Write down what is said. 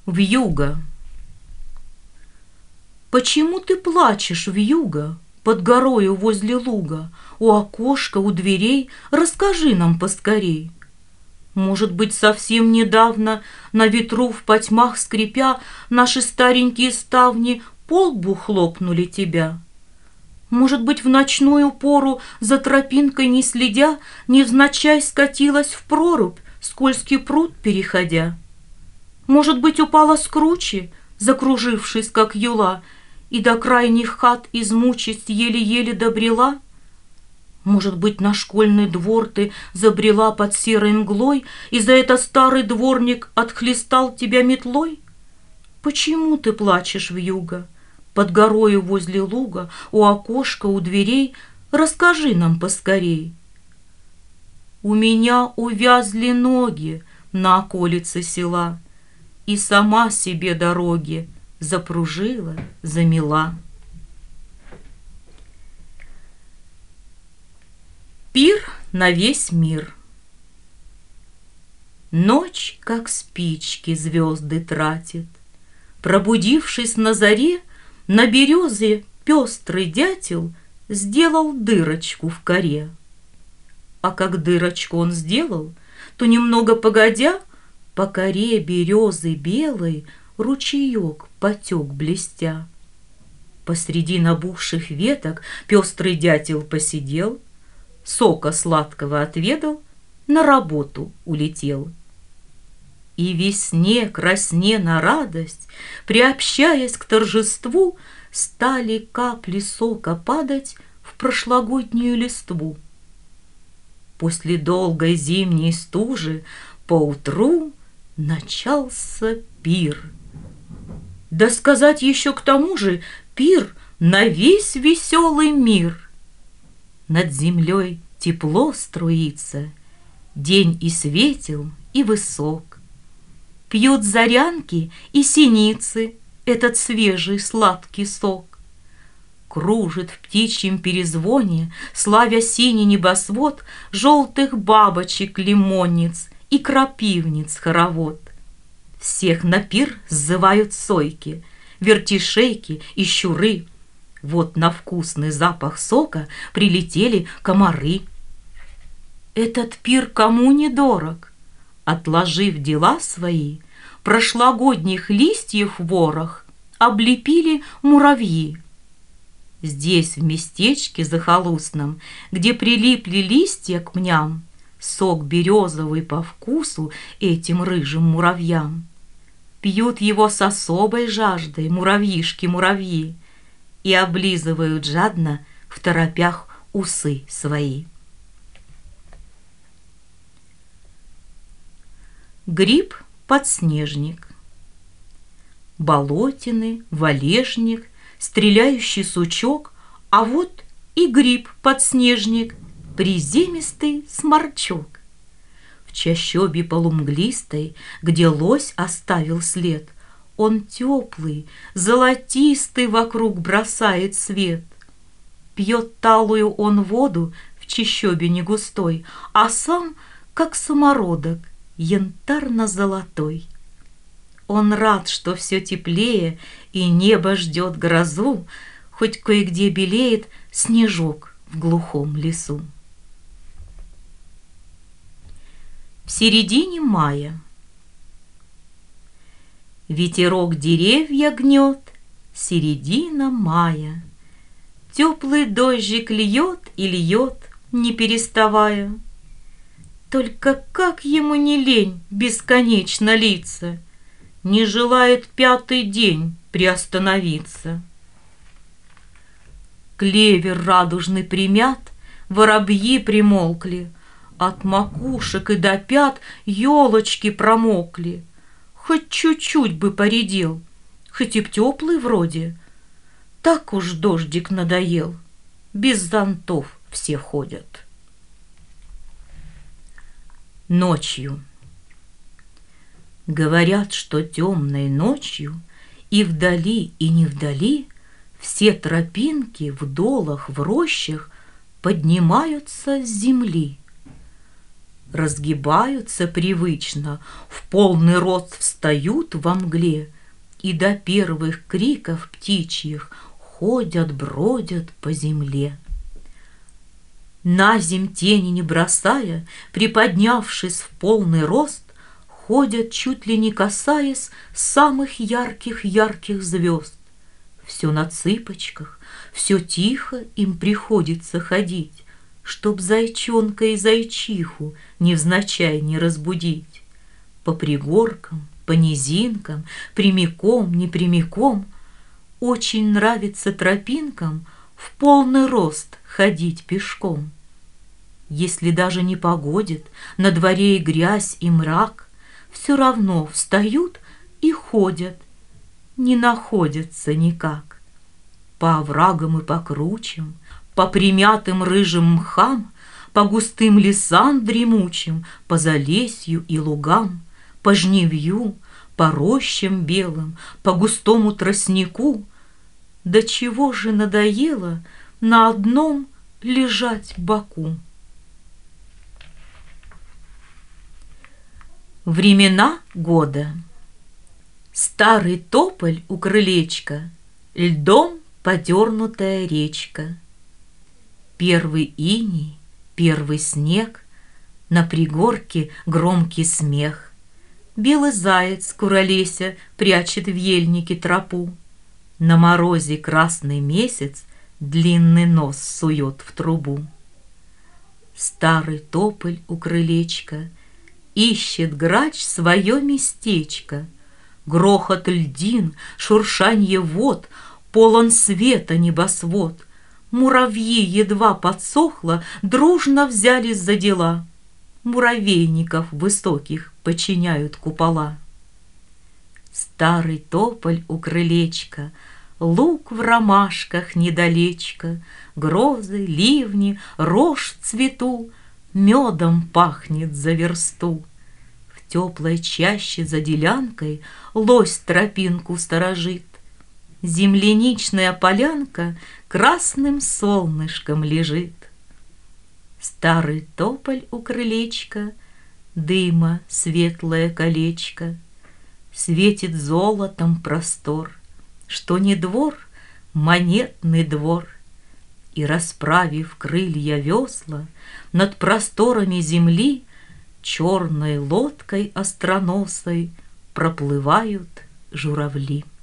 Вьюга. Почему ты плачешь, вьюга, под горою возле луга, у окошка, у дверей? Расскажи нам поскорей. Может быть, совсем недавно, на ветру в потьмах скрипя, наши старенькие ставни по лбу хлопнули тебя? Может быть, в ночную пору, за тропинкой не следя, невзначай скатилась в прорубь, скользкий пруд переходя? Может быть, упала с кручи, закружившись, как юла, и до крайних хат измучись еле-еле добрела? Может быть, на школьный двор ты забрела под серой мглой, и за это старый дворник отхлестал тебя метлой? Почему ты плачешь, вьюга, под горою возле луга, у окошка, у дверей? Расскажи нам поскорей. У меня увязли ноги на околице села, и сама себе дороги запружила, замела. Пир на весь мир. Ночь, как спички, звезды тратит. Пробудившись на заре, на березе пестрый дятел сделал дырочку в коре. А как дырочку он сделал, то немного погодя по коре березы белой ручеек потек блестя. Посреди набухших веток пестрый дятел посидел, сока сладкого отведал, на работу улетел. И весне, красне на радость, приобщаясь к торжеству, стали капли сока падать в прошлогоднюю листву. После долгой зимней стужи поутру начался пир. Да сказать еще к тому же пир на весь веселый мир. Над землей тепло струится, день и светел, и высок. Пьют зарянки и синицы этот свежий сладкий сок. Кружит в птичьем перезвоне, славя синий небосвод, желтых бабочек лимонниц и крапивниц хоровод. Всех на пир сзывают сойки, вертишейки и щуры. Вот на вкусный запах сока прилетели комары. Этот пир кому не дорог? Отложив дела свои, прошлогодних листьев ворох облепили муравьи. Здесь, в местечке захолустном, где прилипли листья к пням, сок березовый по вкусу этим рыжим муравьям. Пьют его с особой жаждой муравьишки-муравьи и облизывают жадно в торопях усы свои. Гриб-подснежник. Болотины, валежник, стреляющий сучок, а вот и гриб-подснежник, приземистый сморчок. В чащобе полумглистой, где лось оставил след, он теплый, золотистый вокруг бросает свет. Пьет талую он воду в чащобе негустой, а сам, как самородок, янтарно-золотой. Он рад, что все теплее, и небо ждет грозу, хоть кое-где белеет снежок в глухом лесу. В середине мая. Ветерок деревья гнет, середина мая. Теплый дождик льет и льет, не переставая. Только как ему не лень бесконечно литься, не желает пятый день приостановиться. Клевер радужный примят, воробьи примолкли, от макушек и до пят елочки промокли. Хоть чуть-чуть бы поредел, хоть и б теплый вроде. Так уж дождик надоел, без зонтов все ходят. Ночью. Говорят, что темной ночью и вдали, и не вдали все тропинки в долах, в рощах поднимаются с земли. разгибаются привычно, в полный рост встают во мгле и до первых криков птичьих ходят, бродят по земле. Наземь тени не бросая, приподнявшись в полный рост, ходят, чуть ли не касаясь самых ярких звезд. Все на цыпочках, все тихо им приходится ходить, чтоб зайчонка и зайчиху невзначай не разбудить. По пригоркам, по низинкам, прямиком, непрямиком, очень нравится тропинкам в полный рост ходить пешком. Если даже не погодит, на дворе и грязь, и мрак, все равно встают и ходят, не находятся никак. По оврагам и по кручам, по примятым рыжим мхам, по густым лесам дремучим, по залесью и лугам, по жнивью, по рощам белым, по густому тростнику. До чего же надоело на одном лежать боку? Времена года. Старый тополь у крылечка, льдом подернутая речка. Первый иней, первый снег, на пригорке громкий смех. Белый заяц, куролеся, прячет в ельнике тропу. На морозе красный месяц длинный нос сует в трубу. Старый тополь у крылечка ищет грач свое местечко. Грохот льдин, шуршанье вод, полон света небосвод. Муравьи едва подсохло, дружно взялись за дела. Муравейников высоких подчиняют купола. Старый тополь у крылечка, луг в ромашках недалечко, грозы, ливни, рожь в цвету, медом пахнет за версту. В теплой чаще за делянкой лось тропинку сторожит. Земляничная полянка красным солнышком лежит. Старый тополь у крылечка, дыма светлое колечко, светит золотом простор, что не двор, монетный двор. И, расправив крылья весла, над просторами земли черной лодкой остроносой проплывают журавли.